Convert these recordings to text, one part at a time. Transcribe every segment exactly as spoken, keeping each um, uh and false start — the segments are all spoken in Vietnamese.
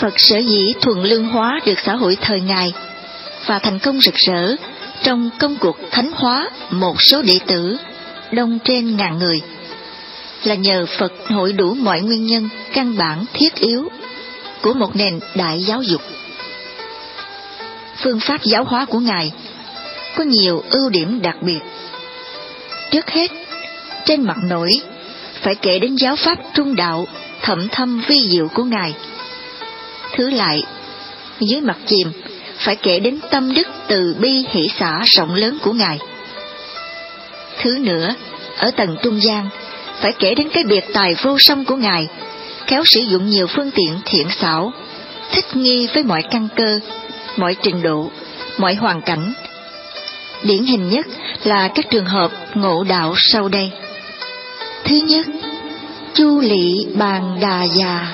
Phật sở dĩ thuần lương hóa được xã hội thời Ngài và thành công rực rỡ trong công cuộc thánh hóa một số đệ tử đông trên ngàn người là nhờ Phật hội đủ mọi nguyên nhân căn bản thiết yếu của một nền đại giáo dục. Phương pháp giáo hóa của Ngài có nhiều ưu điểm đặc biệt. Trước hết, trên mặt nổi phải kể đến giáo pháp trung đạo thậm thâm vi diệu của Ngài. Thứ lại, dưới mặt chìm phải kể đến tâm đức từ bi hỷ xả rộng lớn của Ngài. Thứ nữa, ở tầng trung gian phải kể đến cái biệt tài vô song của Ngài, khéo sử dụng nhiều phương tiện thiện xảo, thích nghi với mọi căn cơ, mọi trình độ, mọi hoàn cảnh. Điển hình nhất là các trường hợp ngộ đạo sau đây. Thứ nhất, Chu Lị Bàn Đà Già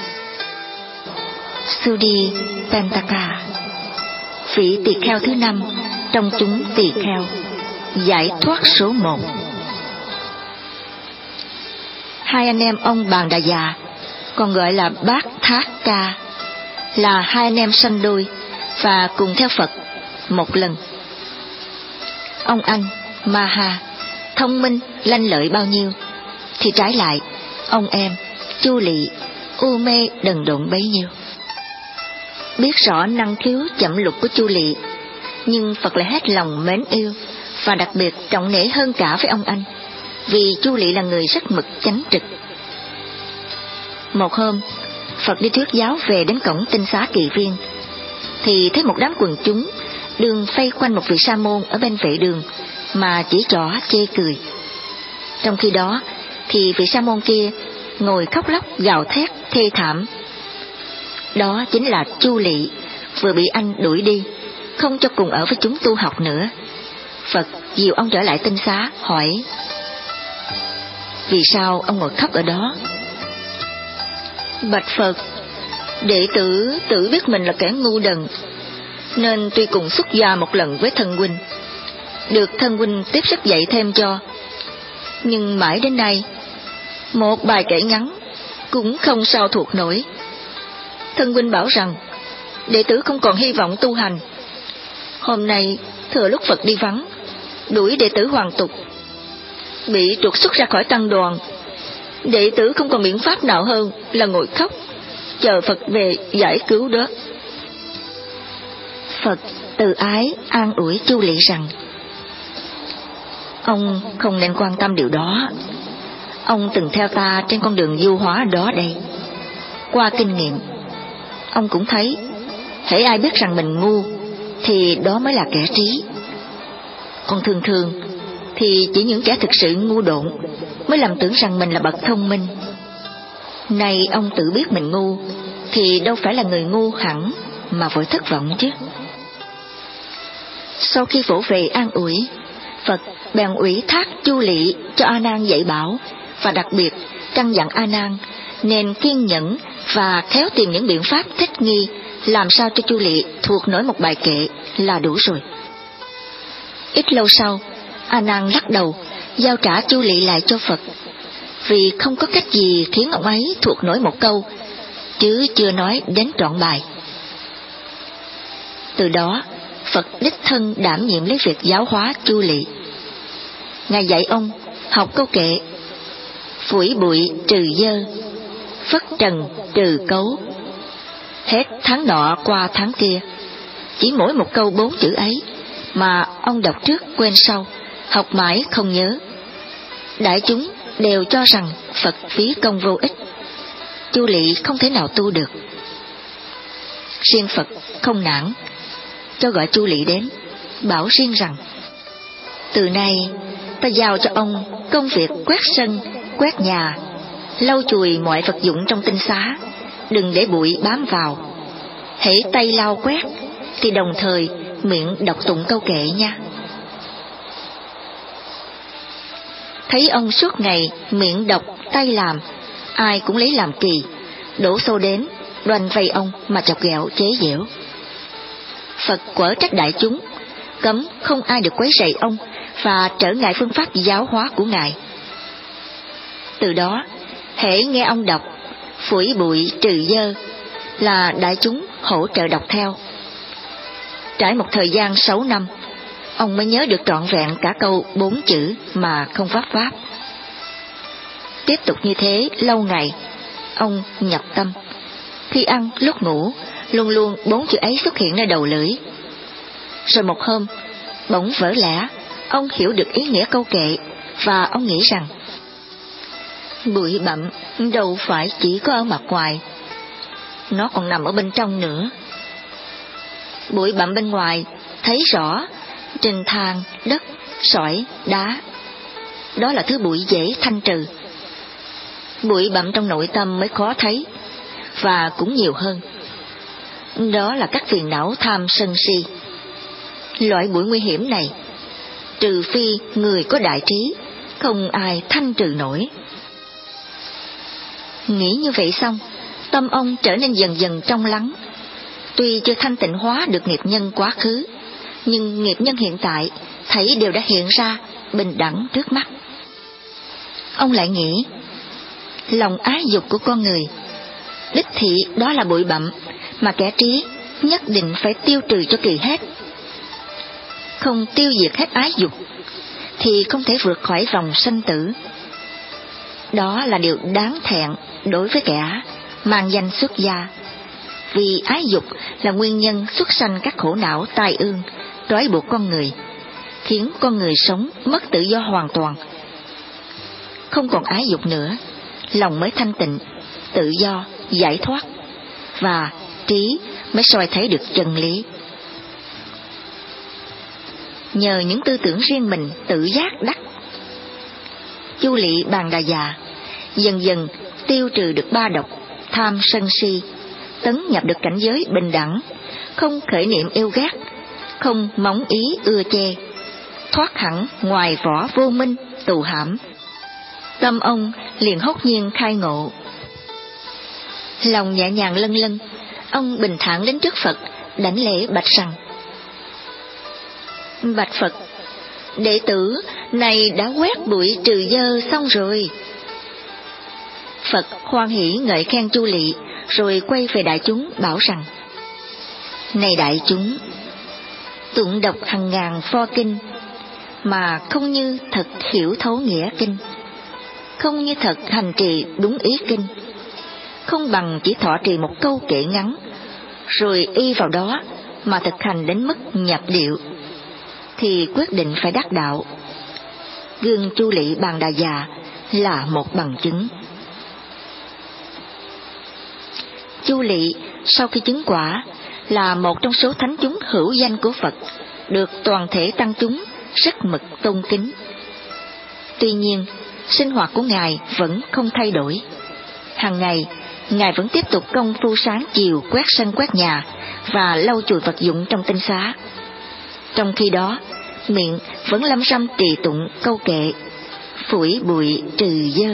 Sudi Pentaka, vị tỳ kheo thứ năm trong chúng tỳ kheo, giải thoát số một. Hai anh em ông Bàn Đà Già, còn gọi là Bát Thát Ca, là hai anh em sanh đôi và cùng theo Phật một lần. Ông anh Maha thông minh lanh lợi bao nhiêu, thì trái lại ông em Chu Lị u mê đần độn bấy nhiêu. Biết rõ năng khiếu chậm lục của Chu Lị, nhưng Phật lại hết lòng mến yêu và đặc biệt trọng nể hơn cả với ông anh, vì Chu Lị là người rất mực chánh trực. Một hôm, Phật đi thuyết giáo về đến cổng Tinh Xá Kỳ Viên, thì thấy một đám quần chúng đường vây quanh một vị sa môn ở bên vệ đường mà chỉ trỏ chê cười. Trong khi đó thì vị sa môn kia ngồi khóc lóc gào thét thê thảm. Đó chính là Chu Lị vừa bị anh đuổi đi, không cho cùng ở với chúng tu học nữa. Phật dìu ông trở lại Tinh Xá, hỏi: vì sao ông ngồi khóc ở đó? Bạch Phật, đệ tử tự biết mình là kẻ ngu đần, nên tuy cùng xuất gia một lần với thân huynh, được thân huynh tiếp sức dạy thêm cho, nhưng mãi đến nay một bài kể ngắn cũng không sao thuộc nổi. Thân huynh bảo rằng đệ tử không còn hy vọng tu hành. Hôm nay thừa lúc Phật đi vắng, đuổi đệ tử hoàn tục, bị trục xuất ra khỏi tăng đoàn. Đệ tử không còn biện pháp nào hơn là ngồi khóc chờ Phật về giải cứu đó. Phật từ ái an ủi Chu Lị rằng: ông không nên quan tâm điều đó. Ông từng theo ta trên con đường du hóa đó đây. Qua kinh nghiệm, ông cũng thấy hễ ai biết rằng mình ngu thì đó mới là kẻ trí. Còn thường thường thì chỉ những kẻ thực sự ngu độn mới lầm tưởng rằng mình là bậc thông minh. Nay ông tự biết mình ngu thì đâu phải là người ngu hẳn mà vội thất vọng chứ. Sau khi vỗ về an ủi, Phật bèn ủy thác Chu Lị cho A Nan dạy bảo, và đặc biệt căn dặn A Nan nên kiên nhẫn và khéo tìm những biện pháp thích nghi, làm sao cho Chu Lị thuộc nổi một bài kệ là đủ rồi. Ít lâu sau, A Nan lắc đầu giao trả Chu Lị lại cho Phật, vì không có cách gì khiến ông ấy thuộc nổi một câu, chứ chưa nói đến trọn bài. Từ đó, Phật đích thân đảm nhiệm lấy việc giáo hóa Chu Lị. Ngài dạy ông học câu kệ: phủi bụi trừ dơ, phất trần trừ cấu. Hết tháng nọ qua tháng kia, chỉ mỗi một câu bốn chữ ấy mà ông đọc trước quên sau, học mãi không nhớ. Đại chúng đều cho rằng Phật phí công vô ích, Chu Lị không thể nào tu được. Riêng Phật không nản, cho gọi Chu Lị đến, bảo riêng rằng: từ nay ta giao cho ông công việc quét sân, quét nhà, lau chùi mọi vật dụng trong tinh xá, đừng để bụi bám vào. Hễ tay lau quét thì đồng thời miệng đọc tụng câu kệ nha. Thấy ông suốt ngày miệng đọc tay làm, ai cũng lấy làm kỳ, đổ xô đến đoanh vây ông mà chọc ghẹo chế giễu. Phật quở trách đại chúng, cấm không ai được quấy rầy ông và trở ngại phương pháp giáo hóa của Ngài. Từ đó, hễ nghe ông đọc phủi bụi trừ dơ là đại chúng hỗ trợ đọc theo. Trải một thời gian sáu năm, ông mới nhớ được trọn vẹn cả câu bốn chữ mà không vấp váp. Tiếp tục như thế lâu ngày, ông nhập tâm. Khi ăn, lúc ngủ, luôn luôn bốn chữ ấy xuất hiện nơi đầu lưỡi. Rồi một hôm, bỗng vỡ lẽ, ông hiểu được ý nghĩa câu kệ, và ông nghĩ rằng bụi bặm đâu phải chỉ có ở mặt ngoài, nó còn nằm ở bên trong nữa. Bụi bặm bên ngoài thấy rõ trên than, đất, sỏi, đá, đó là thứ bụi dễ thanh trừ. Bụi bặm trong nội tâm mới khó thấy, và cũng nhiều hơn. Đó là các phiền não tham sân si. Loại bụi nguy hiểm này, trừ phi người có đại trí, không ai thanh trừ nổi. Nghĩ như vậy xong, tâm ông trở nên dần dần trong lắng. Tuy chưa thanh tịnh hóa được nghiệp nhân quá khứ, nhưng nghiệp nhân hiện tại thấy đều đã hiện ra bình đẳng trước mắt. Ông lại nghĩ, lòng ái dục của con người, đích thị đó là bụi bặm mà kẻ trí nhất định phải tiêu trừ cho kỳ hết. Không tiêu diệt hết ái dục thì không thể vượt khỏi vòng sanh tử. Đó là điều đáng thẹn đối với kẻ mang danh xuất gia, vì ái dục là nguyên nhân xuất sanh các khổ não tai ương trói buộc con người, khiến con người sống mất tự do hoàn toàn. Không còn ái dục nữa, lòng mới thanh tịnh, tự do, giải thoát, và trí mới soi thấy được chân lý. Nhờ những tư tưởng riêng mình tự giác đắc, Chu Lị Bàn Đà Già dần dần tiêu trừ được ba độc tham sân si, tấn nhập được cảnh giới bình đẳng, không khởi niệm yêu ghét, không móng ý ưa chê, thoát hẳn ngoài vỏ vô minh tù hãm. Tâm ông liền hốt nhiên khai ngộ. Lòng nhẹ nhàng lân lân, ông bình thản đến trước Phật, đảnh lễ bạch rằng: Bạch Phật, đệ tử này đã quét bụi trừ dơ xong rồi. Phật hoan hỉ ngợi khen Chu Lị, rồi quay về đại chúng bảo rằng: Này đại chúng, tụng đọc hàng ngàn pho kinh mà không như thật hiểu thấu nghĩa kinh, không như thật hành trì đúng ý kinh, không bằng chỉ thọ trì một câu kệ ngắn, rồi y vào đó mà thực hành đến mức nhập điệu, thì quyết định phải đắc đạo. Gương Chu Lị Bàn Đà Già là một bằng chứng. Chu Lị sau khi chứng quả là một trong số thánh chúng hữu danh của Phật, được toàn thể tăng chúng rất mực tôn kính. Tuy nhiên, sinh hoạt của Ngài vẫn không thay đổi. Hàng ngày, Ngài vẫn tiếp tục công phu sáng chiều quét sân quét nhà và lau chùi vật dụng trong tinh xá. Trong khi đó, miệng vẫn lâm râm trì tụng câu kệ phủi bụi trừ dơ.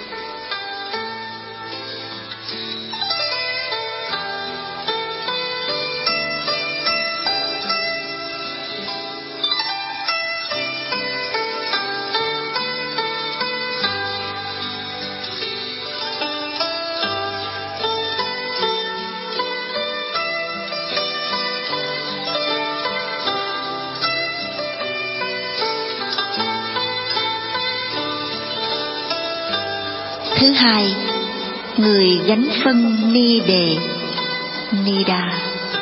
Thứ hai, người gánh phân ni đề, ni đà.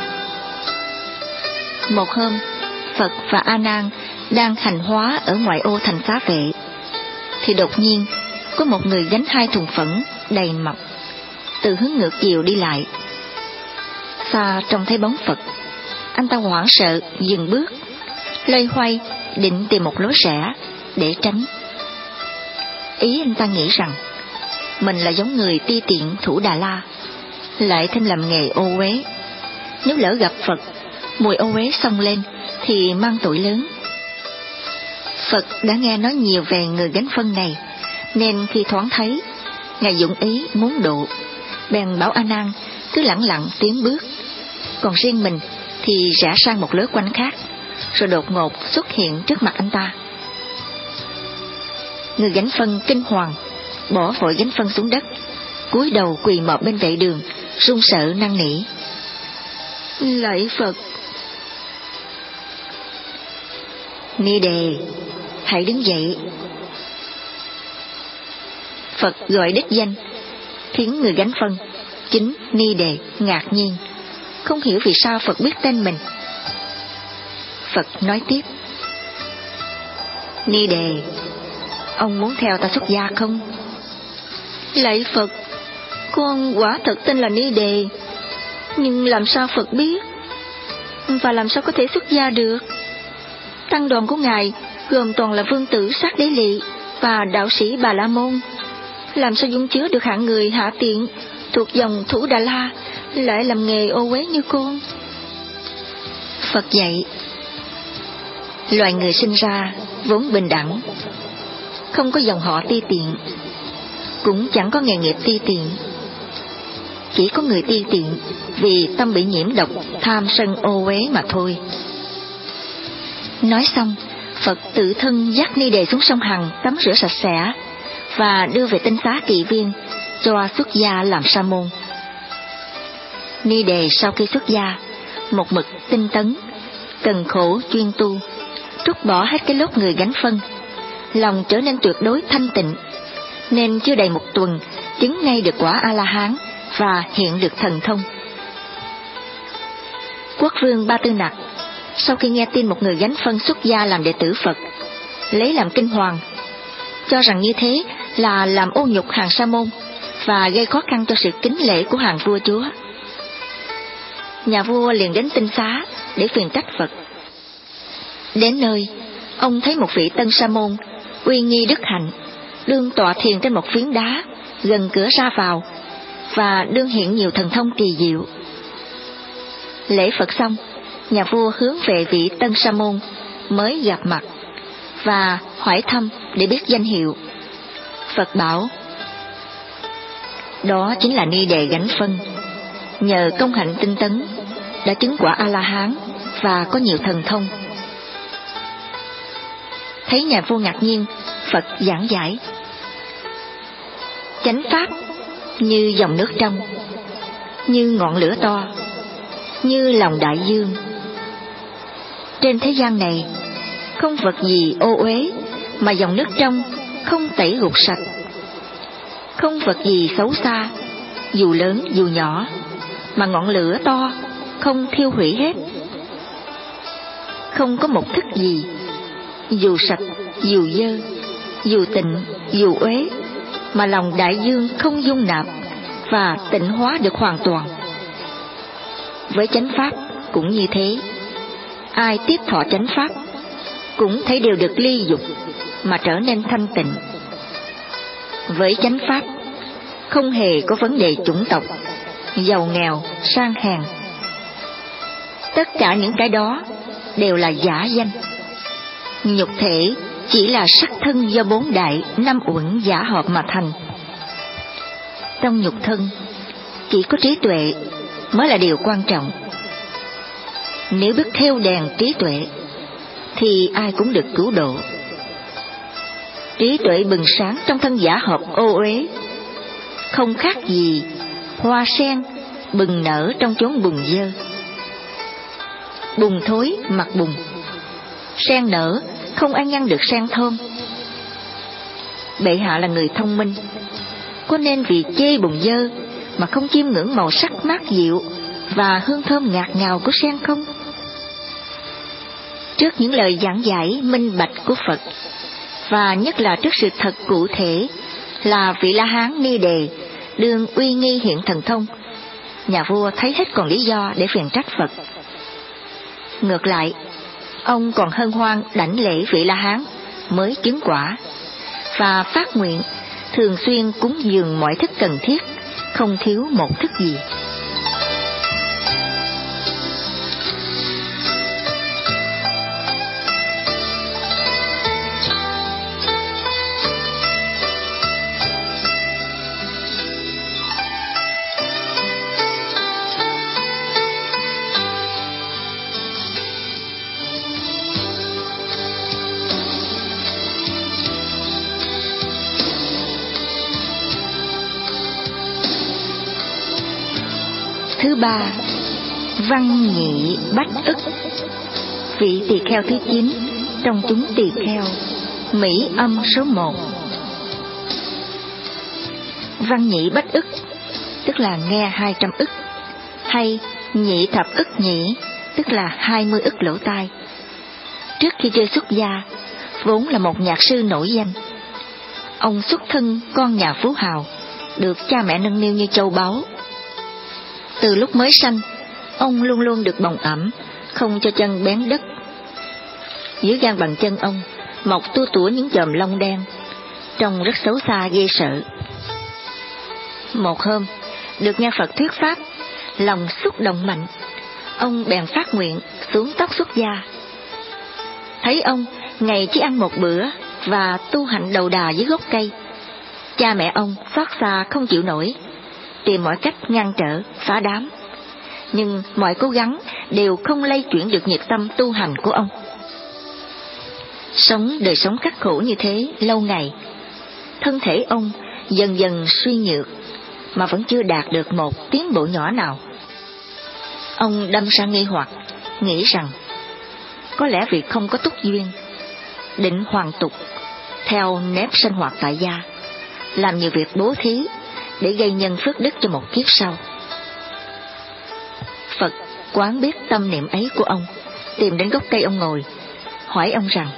Một hôm, Phật và A Nan đang hành hóa ở ngoại ô thành Xá Vệ, thì đột nhiên có một người gánh hai thùng phẫn đầy mập từ hướng ngược chiều đi lại. Xa trông thấy bóng Phật, anh ta hoảng sợ dừng bước, loay hoay định tìm một lối rẽ để tránh. Ý anh ta nghĩ rằng mình là giống người ti tiện thủ Đà La, lại thêm làm nghề ô uế. Nếu lỡ gặp Phật, mùi ô uế xông lên thì mang tội lớn. Phật đã nghe nói nhiều về người gánh phân này, nên khi thoáng thấy, Ngài dụng ý muốn độ, bèn bảo A Nan cứ lẳng lặng tiến bước, còn riêng mình thì rẽ sang một lối quanh khác, rồi đột ngột xuất hiện trước mặt anh ta. Người gánh phân kinh hoàng, bỏ vội gánh phân xuống đất, cúi đầu quỳ mọp bên vệ đường, run sợ năn nỉ: Lạy Phật. Ni Đề, hãy đứng dậy. Phật gọi đích danh, khiến người gánh phân chính Ni Đề ngạc nhiên, không hiểu vì sao Phật biết tên mình. Phật nói tiếp: Ni Đề, ông muốn theo ta xuất gia không? Lạy Phật, con quả thật tên là Ni Đề, nhưng làm sao Phật biết? Và làm sao có thể xuất gia được? Tăng đoàn của ngài gồm toàn là vương tử Sát Đế Lị và đạo sĩ Bà La Môn, làm sao dung chứa được hạng người hạ tiện thuộc dòng Thủ Đà La lại làm nghề ô uế như con? Phật dạy: Loài người sinh ra vốn bình đẳng, không có dòng họ ti tiện, cũng chẳng có nghề nghiệp ti tiện. Chỉ có người ti tiện vì tâm bị nhiễm độc tham sân ô uế mà thôi. Nói xong, Phật tự thân dắt Ni Đề xuống sông Hằng tắm rửa sạch sẽ và đưa về tinh xá Kỳ Viên cho xuất gia làm sa môn. Ni Đề sau khi xuất gia, một mực tinh tấn, cần khổ chuyên tu, trút bỏ hết cái lốt người gánh phân, lòng trở nên tuyệt đối thanh tịnh, nên chưa đầy một tuần chứng ngay được quả A-la-hán và hiện được thần thông. Quốc vương Ba Tư Nặc sau khi nghe tin một người gánh phân xuất gia làm đệ tử Phật, lấy làm kinh hoàng, cho rằng như thế là làm ô nhục hàng sa môn và gây khó khăn cho sự kính lễ của hàng vua chúa. Nhà vua liền đến tinh xá để phiền trách Phật. Đến nơi, ông thấy một vị tân sa môn uy nghi đức hạnh, đương tọa thiền trên một phiến đá gần cửa ra vào và đương hiện nhiều thần thông kỳ diệu. Lễ Phật xong, nhà vua hướng về vị tân sa môn mới gặp mặt và hỏi thăm để biết danh hiệu. Phật bảo: Đó chính là Ni Đề gánh phân, nhờ công hạnh tinh tấn đã chứng quả A-la-hán và có nhiều thần thông. Thấy nhà vua ngạc nhiên, Phật giảng giải: Chánh pháp như dòng nước trong, như ngọn lửa to, như lòng đại dương. Trên thế gian này, không vật gì ô uế mà dòng nước trong không tẩy gục sạch, không vật gì xấu xa, dù lớn dù nhỏ, mà ngọn lửa to không thiêu hủy hết. Không có một thức gì, dù sạch, dù dơ, dù tịnh, dù uế, mà lòng đại dương không dung nạp và tịnh hóa được hoàn toàn. Với chánh pháp cũng như thế, ai tiếp thọ chánh pháp cũng thấy đều được ly dục mà trở nên thanh tịnh. Với chánh pháp không hề có vấn đề chủng tộc, giàu nghèo, sang hèn. Tất cả những cái đó đều là giả danh. Nhục thể chỉ là sắc thân do bốn đại năm uẩn giả hợp mà thành. Trong nhục thân, chỉ có trí tuệ mới là điều quan trọng. Nếu biết theo đèn trí tuệ, thì ai cũng được cứu độ. Trí tuệ bừng sáng trong thân giả hợp ô uế, không khác gì hoa sen bừng nở trong chốn bùn dơ. Bùn thối mặt bùn, sen nở không ai ngăn được sen thơm. Bệ hạ là người thông minh, có nên vì chê bùn dơ mà không chiêm ngưỡng màu sắc mát dịu và hương thơm ngạt ngào của sen không? Trước những lời giảng giải minh bạch của Phật, và nhất là trước sự thật cụ thể là vị La Hán Ni Đề đương uy nghi hiện thần thông, nhà vua thấy hết còn lý do để phiền trách Phật. Ngược lại, ông còn hân hoan đảnh lễ vị La Hán mới chứng quả, và phát nguyện thường xuyên cúng dường mọi thức cần thiết, không thiếu một thức gì. ba, văn nhị bách ức. Vị tỳ kheo thứ chín trong chúng tỳ kheo, mỹ âm số một. Văn nhị bách ức tức là nghe hai trăm ức, hay nhị thập ức nhị tức là hai mươi ức lỗ tai. Trước khi chưa xuất gia, vốn là một nhạc sư nổi danh. Ông xuất thân con nhà phú hào, được cha mẹ nâng niu như châu báu. Từ lúc mới sanh, ông luôn luôn được bồng ẵm, không cho chân bén đất. Dưới gang bàn chân ông mọc tua tủa những chòm lông đen, trông rất xấu xa ghê sợ. Một hôm, được nghe Phật thuyết pháp, lòng xúc động mạnh, ông bèn phát nguyện xuống tóc xuất gia. Thấy ông ngày chỉ ăn một bữa và tu hạnh đầu đà dưới gốc cây, cha mẹ ông xót xa không chịu nổi, tìm mọi cách ngăn trở, phá đám. Nhưng mọi cố gắng đều không lay chuyển được nhiệt tâm tu hành của ông. Sống đời sống khắc khổ như thế lâu ngày, thân thể ông dần dần suy nhược, mà vẫn chưa đạt được một tiến bộ nhỏ nào. Ông đâm ra nghi hoặc, nghĩ rằng có lẽ vì không có túc duyên, định hoàn tục theo nếp sinh hoạt tại gia, làm nhiều việc bố thí để gây nhân phước đức cho một kiếp sau. Phật quán biết tâm niệm ấy của ông, tìm đến gốc cây ông ngồi, hỏi ông rằng: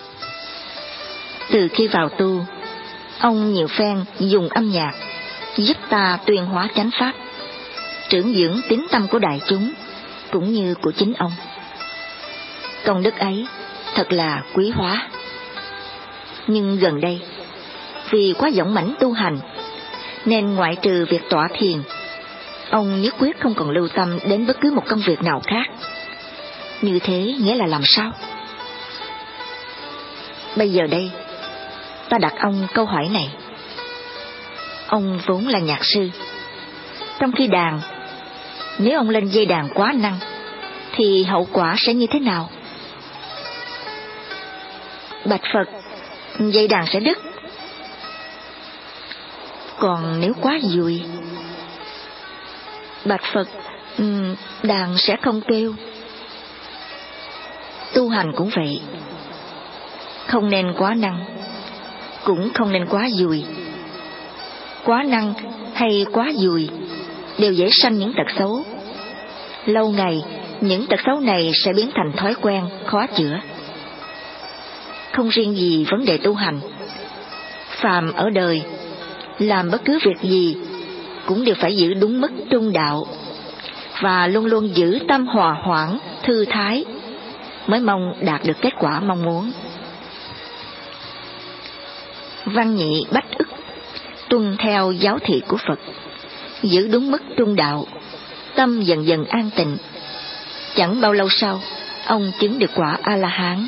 từ khi vào tu, ông nhiều phen dùng âm nhạc giúp ta tuyên hóa chánh pháp, trưởng dưỡng tín tâm của đại chúng cũng như của chính ông. Công đức ấy thật là quý hóa. Nhưng gần đây, vì quá dũng mãnh tu hành, nên ngoại trừ việc tọa thiền, ông nhất quyết không còn lưu tâm đến bất cứ một công việc nào khác. Như thế nghĩa là làm sao? Bây giờ đây, ta đặt ông câu hỏi này. Ông vốn là nhạc sư. Trong khi đàn, nếu ông lên dây đàn quá năng, thì hậu quả sẽ như thế nào? Bạch Phật, dây đàn sẽ đứt. Còn nếu quá dùi? Bạch Phật, đàn sẽ không kêu. Tu hành cũng vậy, không nên quá năng, cũng không nên quá dùi. Quá năng hay quá dùi đều dễ sanh những tật xấu. Lâu ngày, những tật xấu này sẽ biến thành thói quen, khó chữa. Không riêng gì vấn đề tu hành, phàm ở đời, làm bất cứ việc gì cũng đều phải giữ đúng mức trung đạo, và luôn luôn giữ tâm hòa hoãn, thư thái, mới mong đạt được kết quả mong muốn. Văn nhị bách ức tuân theo giáo thị của Phật, giữ đúng mức trung đạo, tâm dần dần an tịnh. Chẳng bao lâu sau, ông chứng được quả A-la-hán.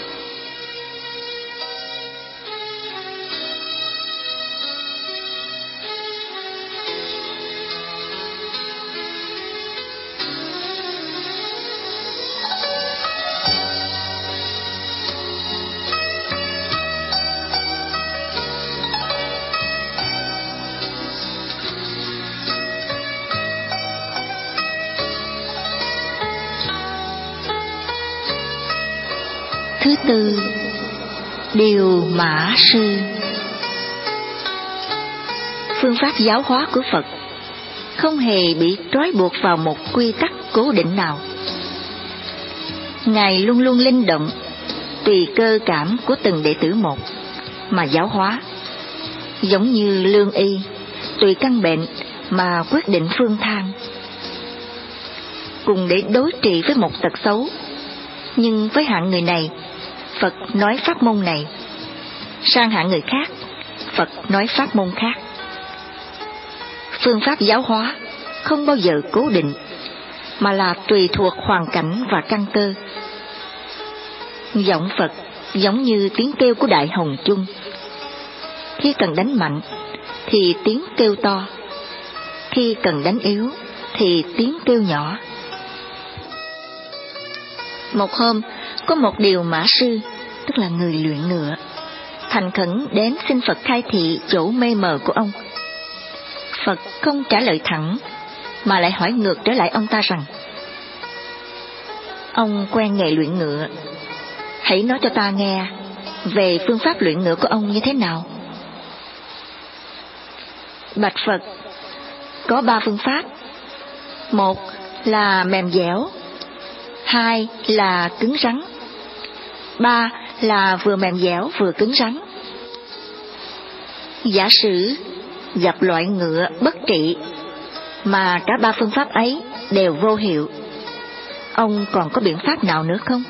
Thứ tư, điều mã sư. Phương pháp giáo hóa của Phật không hề bị trói buộc vào một quy tắc cố định nào. Ngài luôn luôn linh động, tùy cơ cảm của từng đệ tử một mà giáo hóa, giống như lương y, tùy căn bệnh mà quyết định phương thang. Cùng để đối trị với một tật xấu, nhưng với hạng người này, Phật nói pháp môn này, sang hạng người khác, Phật nói pháp môn khác. Phương pháp giáo hóa không bao giờ cố định, mà là tùy thuộc hoàn cảnh và căn cơ. Giọng Phật giống như tiếng kêu của đại hồng chung. Khi cần đánh mạnh thì tiếng kêu to, khi cần đánh yếu thì tiếng kêu nhỏ. Một hôm, có một điều mã sư, tức là người luyện ngựa, thành khẩn đến xin Phật khai thị chỗ mê mờ của ông. Phật không trả lời thẳng, mà lại hỏi ngược trở lại ông ta rằng: ông quen nghề luyện ngựa, hãy nói cho ta nghe về phương pháp luyện ngựa của ông như thế nào. Bạch Phật, có ba phương pháp. Một là mềm dẻo, hai là cứng rắn, ba là vừa mềm dẻo vừa cứng rắn. Giả sử gặp loại ngựa bất trị mà cả ba phương pháp ấy đều vô hiệu, ông còn có biện pháp nào nữa không?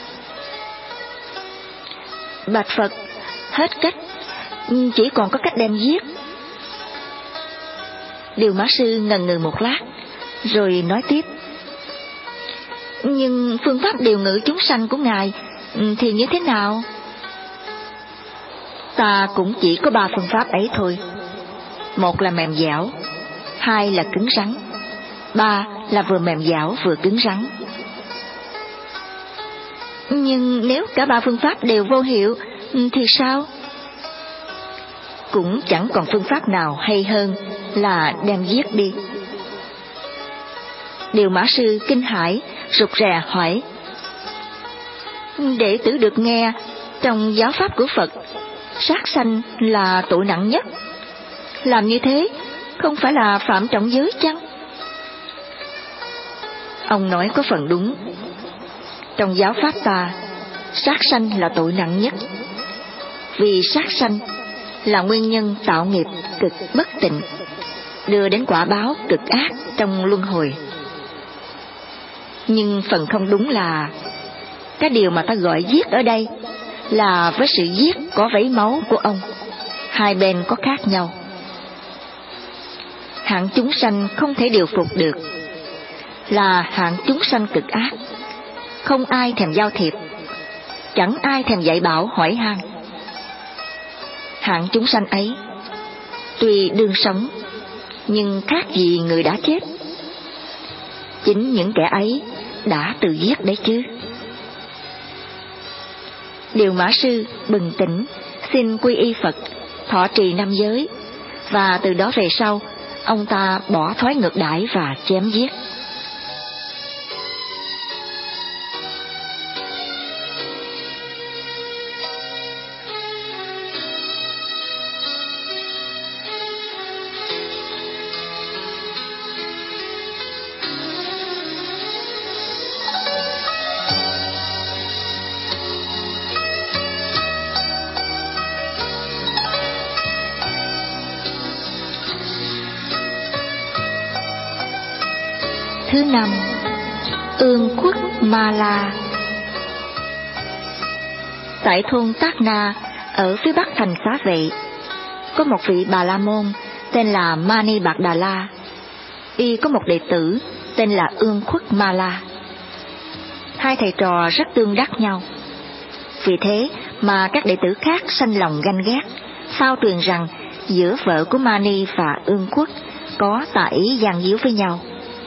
Bạch Phật, hết cách, chỉ còn có cách đem giết. Điều Mã Sư ngần ngừ một lát, rồi nói tiếp: nhưng phương pháp điều ngự chúng sanh của Ngài thì như thế nào? Ta cũng chỉ có ba phương pháp ấy thôi. Một là mềm dẻo, hai là cứng rắn, ba là vừa mềm dẻo vừa cứng rắn. Nhưng nếu cả ba phương pháp đều vô hiệu thì sao? Cũng chẳng còn phương pháp nào hay hơn là đem giết đi. Điều Mã Sư kinh hãi rụt rè hỏi: đệ tử được nghe trong giáo pháp của Phật, sát sanh là tội nặng nhất. Làm như thế không phải là phạm trọng giới chăng? Ông nói có phần đúng. Trong giáo pháp ta, sát sanh là tội nặng nhất, vì sát sanh là nguyên nhân tạo nghiệp cực bất tịnh, đưa đến quả báo cực ác trong luân hồi. Nhưng phần không đúng là cái điều mà ta gọi giết ở đây là với sự giết có vấy máu của ông, hai bên có khác nhau. Hạng chúng sanh không thể điều phục được là hạng chúng sanh cực ác, không ai thèm giao thiệp, chẳng ai thèm dạy bảo hỏi han. Hạng chúng sanh ấy tuy đương sống, nhưng khác gì người đã chết. Chính những kẻ ấy đã tự giết đấy chứ. Điều Mã Sư bừng tỉnh, xin quy y Phật, thọ trì năm giới, và từ đó về sau ông ta bỏ thói ngược đãi và chém giết. Thứ năm, Ương Khuất Ma La. Tại thôn Tác Na ở phía bắc thành Xá Vệ, có một vị Bà La Môn tên là Mani Bạc Đà La. Y có một đệ tử tên là Ương Khuất Ma La. Hai thầy trò rất tương đắc nhau. Vì thế mà các đệ tử khác sanh lòng ganh ghét, phao truyền rằng giữa vợ của Mani và Ương Khuất có tà ý gian díu với nhau.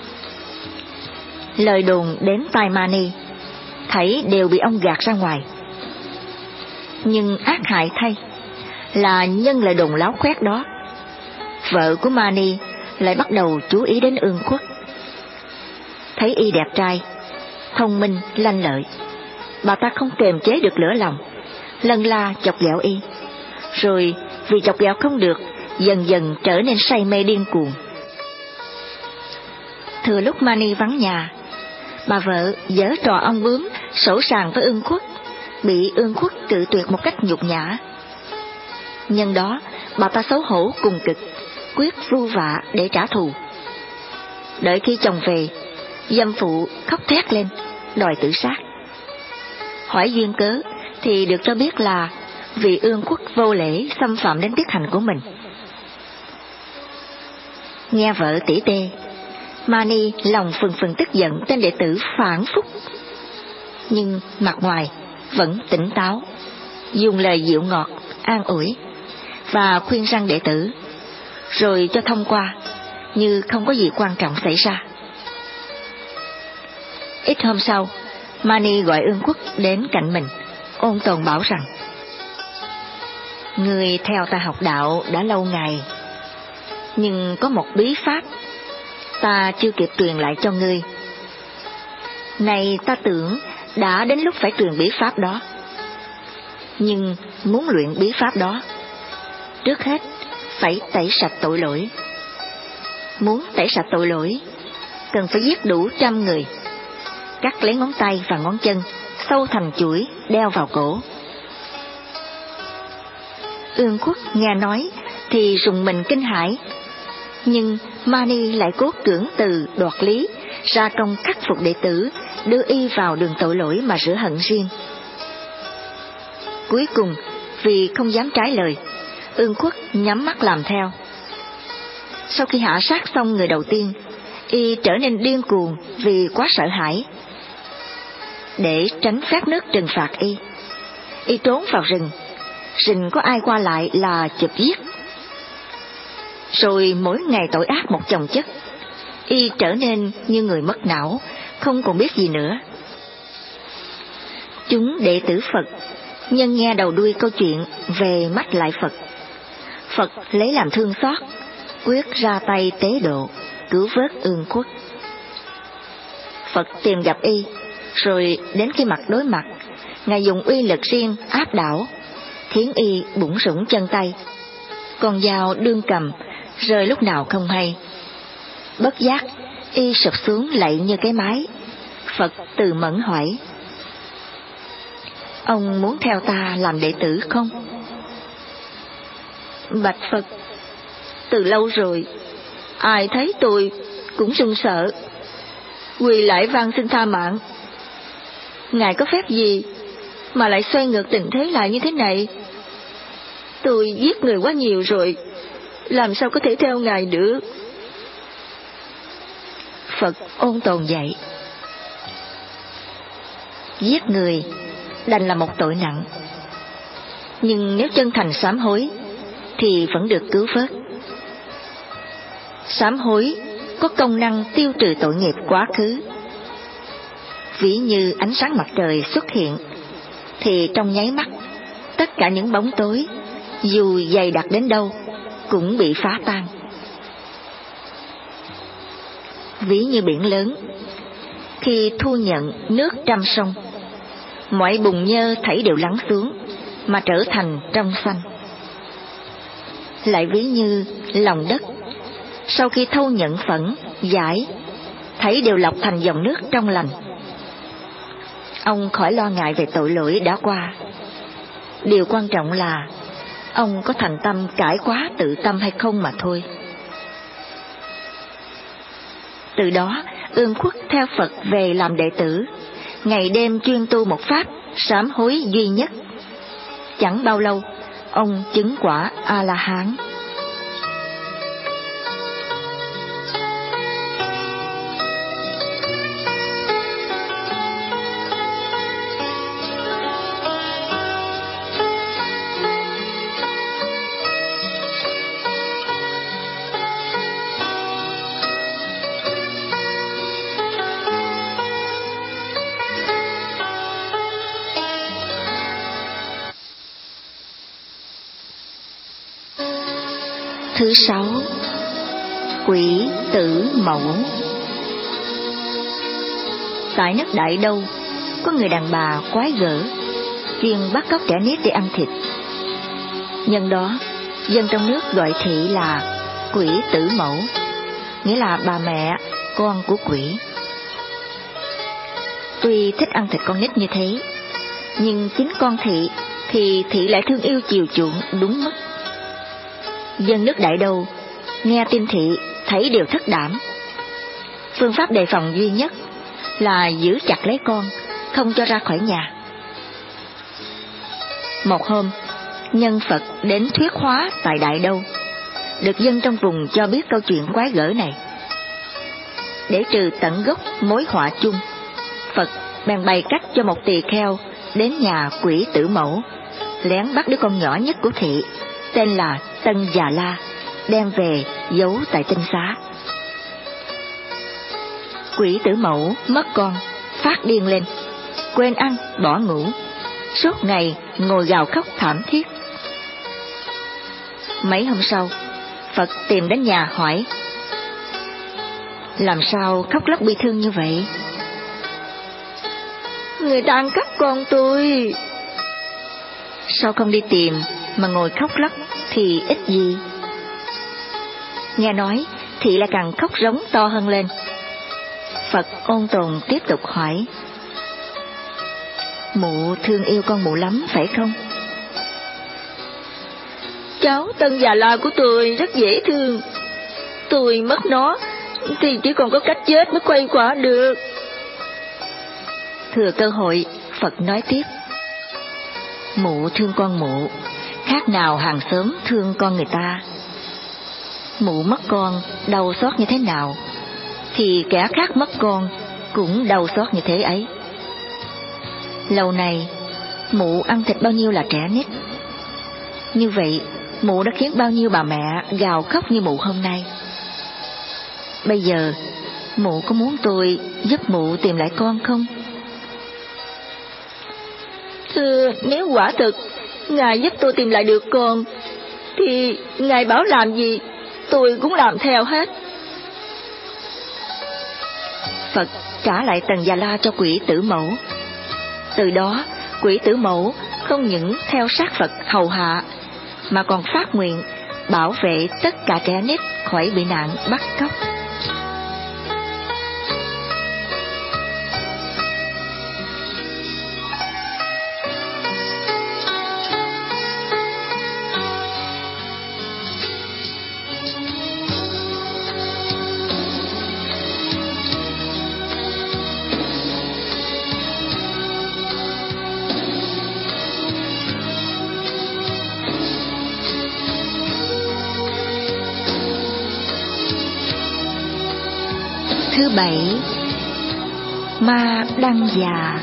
Lời đồn đến tai Mani, thảy đều bị ông gạt ra ngoài. Nhưng ác hại thay là nhân lời đồn láo khoét đó, vợ của Mani lại bắt đầu chú ý đến Ương Khuất. Thấy y đẹp trai, thông minh, lanh lợi, bà ta không kềm chế được lửa lòng, lân la chọc ghẹo y. Rồi vì chọc ghẹo không được, dần dần trở nên say mê điên cuồng. Thừa lúc Mani vắng nhà, bà vợ giở trò ong bướm sổ sàng với Ương Khuất, bị Ương Khuất cự tuyệt một cách nhục nhã. Nhân đó bà ta xấu hổ cùng cực, quyết vu vạ để trả thù. Đợi khi chồng về, dâm phụ khóc thét lên đòi tự sát. Hỏi duyên cớ thì được cho biết là vì Ương Khuất vô lễ xâm phạm đến tiết hạnh của mình. Nghe vợ tỉ tê, Mani lòng phừng phừng tức giận tên đệ tử phản phúc, nhưng mặt ngoài vẫn tỉnh táo, dùng lời dịu ngọt an ủi và khuyên răn đệ tử, rồi cho thông qua như không có gì quan trọng xảy ra. Ít hôm sau, Mani gọi Ương Khuất đến cạnh mình, ôn tồn bảo rằng: người theo ta học đạo đã lâu ngày, nhưng có một bí pháp ta chưa kịp truyền lại cho ngươi. Này ta tưởng đã đến lúc phải truyền bí pháp đó. Nhưng muốn luyện bí pháp đó, trước hết phải tẩy sạch tội lỗi. Muốn tẩy sạch tội lỗi, cần phải giết đủ trăm người, cắt lấy ngón tay và ngón chân, sâu thành chuỗi, đeo vào cổ. Ương Khuất nghe nói thì rùng mình kinh hãi, nhưng Mani lại cố cưỡng từ đoạt lý, ra công khắc phục đệ tử, đưa y vào đường tội lỗi mà rửa hận riêng. Cuối cùng, vì không dám trái lời, Ương Khuất nhắm mắt làm theo. Sau khi hạ sát xong người đầu tiên, y trở nên điên cuồng vì quá sợ hãi. Để tránh phép nước trừng phạt y, y trốn vào rừng. Rừng có ai qua lại là chụp giết. Rồi mỗi ngày tội ác một chồng chất, y trở nên như người mất não, không còn biết gì nữa. Chúng đệ tử Phật nhân nghe đầu đuôi câu chuyện về mắt lại Phật. Phật lấy làm thương xót, quyết ra tay tế độ, cứu vớt Ương Khuất. Phật tìm gặp y, rồi đến khi mặt đối mặt, Ngài dùng uy lực riêng áp đảo, khiến y bủn rủn chân tay. Con dao đương cầm rơi lúc nào không hay. Bất giác y sụp xuống lạy như cái mái. Phật từ mẫn hỏi: ông muốn theo ta làm đệ tử không? Bạch Phật, từ lâu rồi, ai thấy tôi cũng run sợ, quỳ lại van xin tha mạng. Ngài có phép gì mà lại xoay ngược tình thế lại như thế này? Tôi giết người quá nhiều rồi, làm sao có thể theo Ngài được? Phật ôn tồn dạy: giết người đành là một tội nặng, nhưng nếu chân thành sám hối thì vẫn được cứu vớt. Sám hối có công năng tiêu trừ tội nghiệp quá khứ. Ví như ánh sáng mặt trời xuất hiện, thì trong nháy mắt, tất cả những bóng tối, dù dày đặc đến đâu, cũng bị phá tan. Ví như biển lớn, khi thu nhận nước trăm sông, mọi bùn nhơ thảy đều lắng xuống, mà trở thành trong xanh. Lại ví như lòng đất, sau khi thâu nhận phẫn, giải, thảy đều lọc thành dòng nước trong lành. Ông khỏi lo ngại về tội lỗi đã qua. Điều quan trọng là ông có thành tâm cải quá tự tâm hay không mà thôi. Từ đó, Ương Khuất theo Phật về làm đệ tử, ngày đêm chuyên tu một pháp sám hối duy nhất. Chẳng bao lâu, ông chứng quả A-la-hán. Thứ sáu, quỷ tử mẫu. Tại nước Đại Đâu, có người đàn bà quái gở, chuyên bắt cóc trẻ nít để ăn thịt. Nhân đó, dân trong nước gọi thị là quỷ tử mẫu, nghĩa là bà mẹ, con của quỷ. Tuy thích ăn thịt con nít như thế, nhưng chính con thị thì thị lại thương yêu chiều chuộng đúng mức. Dân nước Đại Đâu nghe tin thị thấy đều thất đảm. Phương pháp đề phòng duy nhất là giữ chặt lấy con, không cho ra khỏi nhà. Một hôm, nhân Phật đến thuyết hóa tại Đại Đâu, được dân trong vùng cho biết câu chuyện quái gở này. Để trừ tận gốc mối họa chung, Phật bèn bày cách cho một tỳ kheo đến nhà quỷ tử mẫu, lén bắt đứa con nhỏ nhất của thị, tên là Tân Già La, đem về giấu tại tinh xá. Quỷ tử mẫu mất con, phát điên lên, quên ăn bỏ ngủ, suốt ngày ngồi gào khóc thảm thiết. Mấy hôm sau, Phật tìm đến nhà hỏi: làm sao khóc lóc bi thương như vậy? Người ta ăn cắp con tôi. Sao không đi tìm mà ngồi khóc lóc thì ít gì? Nghe nói Thị lại càng khóc rống to hơn lên. Phật ôn tồn tiếp tục hỏi: Mụ thương yêu con mụ lắm phải không? Cháu Tân Già La của tôi rất dễ thương. Tôi mất nó thì chỉ còn có cách chết mới quay quả được. Thừa cơ hội, Phật nói tiếp: Mụ thương con mụ khác nào hàng xóm thương con người ta. Mụ mất con đau xót như thế nào thì kẻ khác mất con cũng đau xót như thế ấy. Lâu nay mụ ăn thịt bao nhiêu là trẻ nít. Như vậy mụ đã khiến bao nhiêu bà mẹ gào khóc như mụ hôm nay. Bây giờ mụ có muốn tôi giúp mụ tìm lại con không? Thưa, nếu quả thực Ngài giúp tôi tìm lại được con thì Ngài bảo làm gì tôi cũng làm theo hết. Phật trả lại Tần Già La cho quỷ Tử Mẫu. Từ đó quỷ Tử Mẫu không những theo sát Phật hầu hạ mà còn phát nguyện bảo vệ tất cả trẻ nít khỏi bị nạn bắt cóc. Thứ bảy, Ma Đăng Già.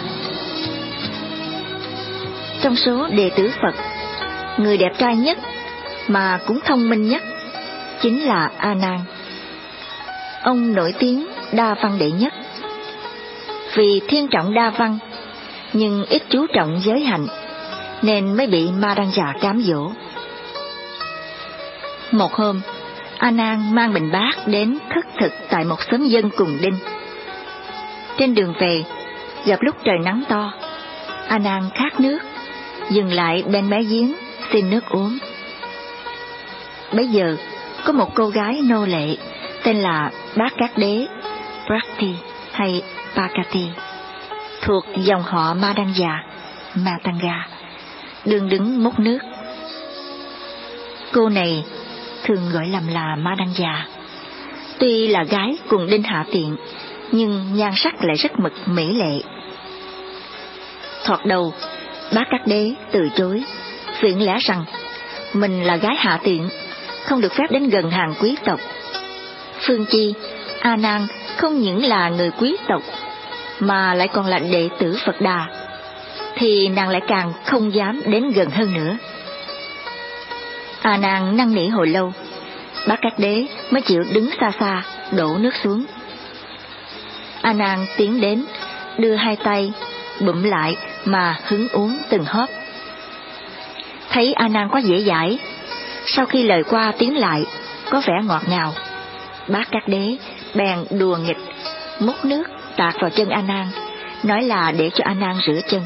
Trong số đệ tử Phật, người đẹp trai nhất mà cũng thông minh nhất chính là A Nan. Ông nổi tiếng đa văn đệ nhất. Vì thiên trọng đa văn nhưng ít chú trọng giới hạnh nên mới bị Ma Đăng Già cám dỗ. Một hôm, A Nan mang bình bát đến khất thực tại một xóm dân cùng đinh. Trên đường về, gặp lúc trời nắng to, A Nan khát nước, dừng lại bên mé giếng xin nước uống. Bấy giờ có một cô gái nô lệ tên là Bát Cát Đế Prakti hay Pakati, thuộc dòng họ Ma Đăng Già, Matanga, đường đứng múc nước. Cô này thường gọi lầm là Ma Đăng Già. Tuy là gái cùng đinh hạ tiện, nhưng nhan sắc lại rất mực mỹ lệ. Thoạt đầu, Bát Cát Đế từ chối, viện lẽ rằng mình là gái hạ tiện, không được phép đến gần hàng quý tộc. Phương chi, A Nan không những là người quý tộc, mà lại còn là đệ tử Phật Đà, thì nàng lại càng không dám đến gần hơn nữa. A Nan năn nỉ hồi lâu, Bát Cát Đế mới chịu đứng xa xa đổ nước xuống. A Nan tiến đến, đưa hai tay bụm lại mà hứng uống từng hớp. Thấy A Nan quá dễ dãi, sau khi lời qua tiếng lại có vẻ ngọt ngào, Bát Cát Đế bèn đùa nghịch múc nước tạt vào chân A Nan, nói là để cho A Nan rửa chân.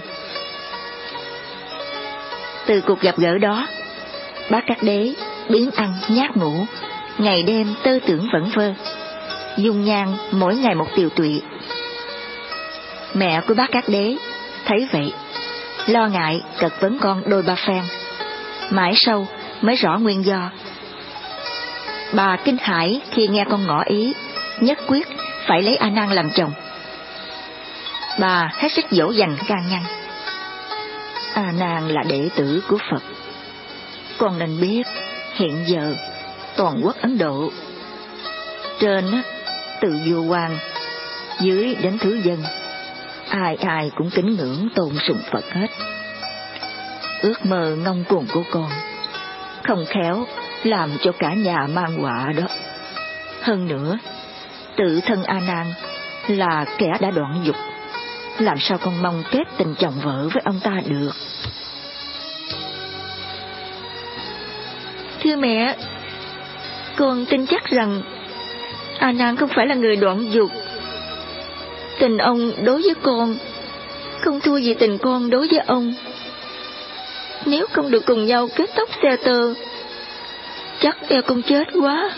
Từ cuộc gặp gỡ đó, Bát Cát Đế biến ăn nhát ngủ, ngày đêm tư tưởng vẩn vơ, dung nhan mỗi ngày một tiều tụy. Mẹ của Bát Cát Đế thấy vậy, lo ngại cật vấn con đôi ba phen, mãi sau mới rõ nguyên do. Bà kinh hãi khi nghe con ngỏ ý nhất quyết phải lấy A Nan làm chồng. Bà hết sức dỗ dành can ngăn: A Nan là đệ tử của Phật, con nên biết hiện giờ toàn quốc Ấn Độ, trên từ vua quan dưới đến thứ dân, ai ai cũng kính ngưỡng tôn sùng Phật hết. Ước mơ ngông cuồng của con không khéo làm cho cả nhà mang họa đó. Hơn nữa, tự thân A Nan là kẻ đã đoạn dục, làm sao con mong kết tình chồng vợ với ông ta được? Thưa mẹ, con tin chắc rằng A Nan không phải là người đoạn dục. Tình ông đối với con không thua gì tình con đối với ông. Nếu không được cùng nhau kết tóc xe tơ, chắc eo con chết quá.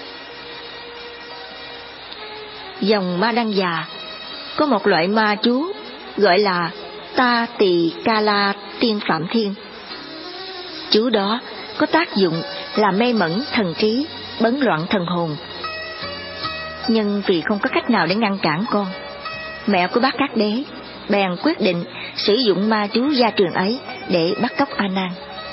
Dòng ma đăng già có một loại ma chú gọi là Ta Tỳ Ca La Tiên Phạm Thiên. Chú đó có tác dụng là mê mẩn thần trí, bấn loạn thần hồn. Nhưng vì không có cách nào để ngăn cản con, mẹ của bác Cát Đế bèn quyết định sử dụng ma chú gia truyền ấy để bắt cóc A Nan.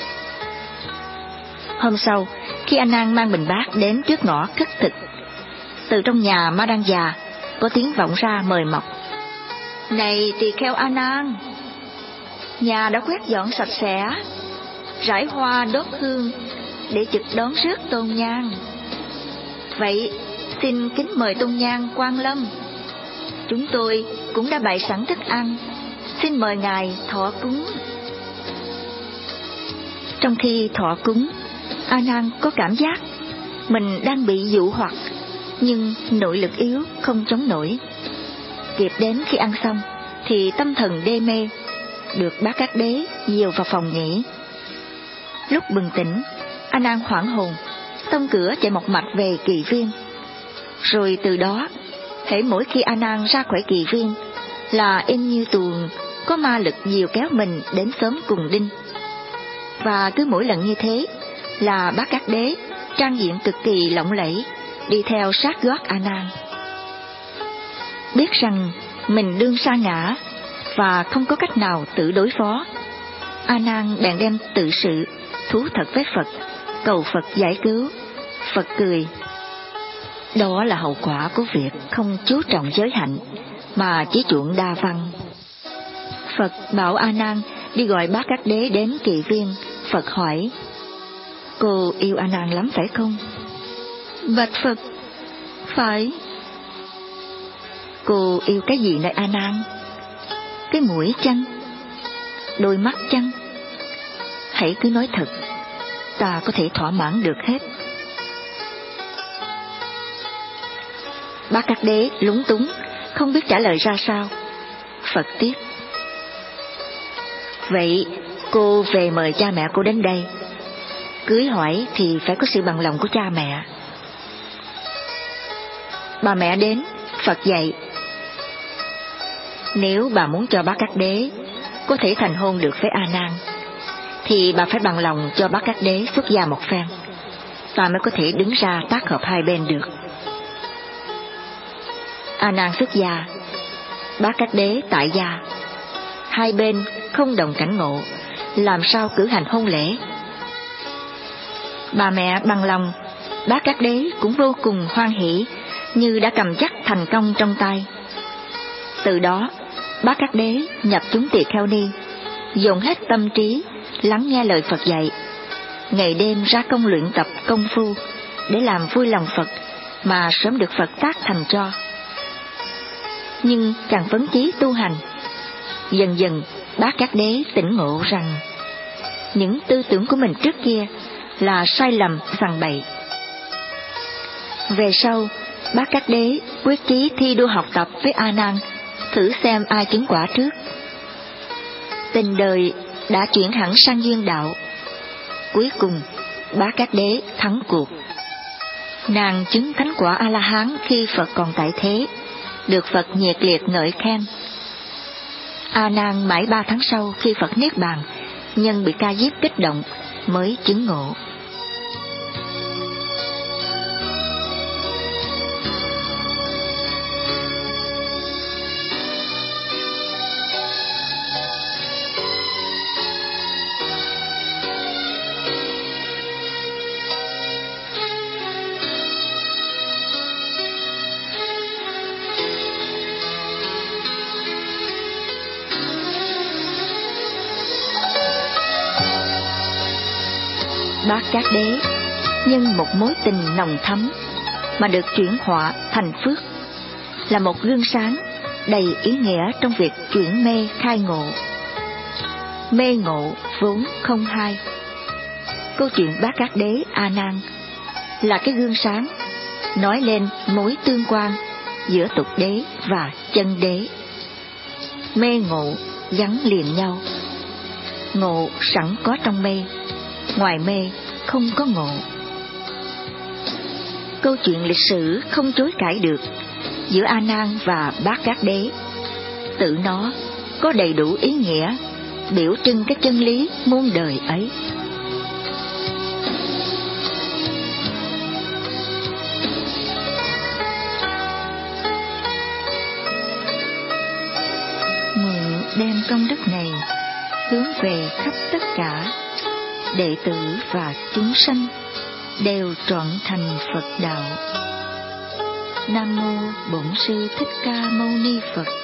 Hôm sau, khi A Nan mang bình bát đến trước ngõ khất thực, từ trong nhà ma đăng già có tiếng vọng ra mời mọc: Này tỳ kheo A Nan, nhà đã quét dọn sạch sẽ, rải hoa đốt hương để trực đón rước tôn nhang. Vậy xin kính mời tôn nhang quan lâm. Chúng tôi cũng đã bày sẵn thức ăn, xin mời ngài thọ cúng. Trong khi thọ cúng, A Nan có cảm giác mình đang bị dụ hoặc, nhưng nội lực yếu không chống nổi. Kịp đến khi ăn xong thì tâm thần đê mê, được bác Cát Đế dìu vào phòng nghỉ. Lúc bừng tỉnh, A Nan hoảng hồn, tông cửa chạy một mạch về Kỳ Viên. Rồi từ đó, hễ mỗi khi A Nan ra khỏi Kỳ Viên là y như tuồng có ma lực dìu kéo mình đến sớm cùng đinh. Và cứ mỗi lần như thế là bác Cát Đế trang diện cực kỳ lộng lẫy đi theo sát gót A Nan. Biết rằng mình đương sa ngã và không có cách nào tự đối phó, A Nan bèn đem tự sự thú thật với Phật, cầu Phật giải cứu. Phật cười: Đó là hậu quả của việc không chú trọng giới hạnh mà chỉ chuộng đa văn. Phật bảo A Nan đi gọi bác Cát Đế đến Kỳ Viên. Phật hỏi: Cô yêu A Nan lắm phải không? Bạch Phật: Phải. Cô yêu cái gì nơi A Nan? Cái mũi chăng? Đôi mắt chăng? Hãy cứ nói thật, ta có thể thỏa mãn được hết. Bác Cát Đế lúng túng, không biết trả lời ra sao. Phật tiếp: Vậy cô về mời cha mẹ cô đến đây. Cưới hỏi thì phải có sự bằng lòng của cha mẹ. Bà mẹ đến, Phật dạy: Nếu bà muốn cho bác Cát Đế có thể thành hôn được với A Nan, thì bà phải bằng lòng cho bác Cát Đế xuất gia một phen, ta mới có thể đứng ra tác hợp hai bên được. A Nan xuất gia, bác Cát Đế tại gia, hai bên không đồng cảnh ngộ, làm sao cử hành hôn lễ? Bà mẹ bằng lòng, bác Cát Đế cũng vô cùng hoan hỷ, như đã cầm chắc thành công trong tay. Từ đó, bác Cát Đế nhập chúng tỳ kheo ni, dồn hết tâm trí lắng nghe lời Phật dạy, ngày đêm ra công luyện tập công phu để làm vui lòng Phật mà sớm được Phật tác thành cho. Nhưng càng phấn chí tu hành, dần dần bác Cát Đế tỉnh ngộ rằng những tư tưởng của mình trước kia là sai lầm sằng bậy. Về sau, bác Cát Đế quyết chí thi đua học tập với A Nan, thử xem ai chứng quả trước. Tình đời đã chuyển hẳn sang duyên đạo. Cuối cùng, bác Cát Đế thắng cuộc. Nàng chứng thánh quả A La Hán khi Phật còn tại thế, được Phật nhiệt liệt ngợi khen. A Nan mãi ba tháng sau khi Phật niết bàn, nhân bị Ca Diếp kích động mới chứng ngộ. Bác Cát Đế nhân một mối tình nồng thắm mà được chuyển họa thành phước, là một gương sáng đầy ý nghĩa trong việc chuyển mê khai ngộ. Mê ngộ vốn không hai. Câu chuyện bác Cát Đế A Nan là cái gương sáng nói lên mối tương quan giữa tục đế và chân đế. Mê ngộ gắn liền nhau, ngộ sẵn có trong mê, ngoài mê không có ngộ. Câu chuyện lịch sử không chối cãi được giữa A Nan và Bát Gát Đế, tự nó có đầy đủ ý nghĩa biểu trưng cái chân lý muôn đời ấy. Nguyện đem công đức này hướng về khắp tất cả đệ tử và chúng sanh đều trọn thành Phật đạo. Nam mô Bổn Sư Thích Ca Mâu Ni Phật.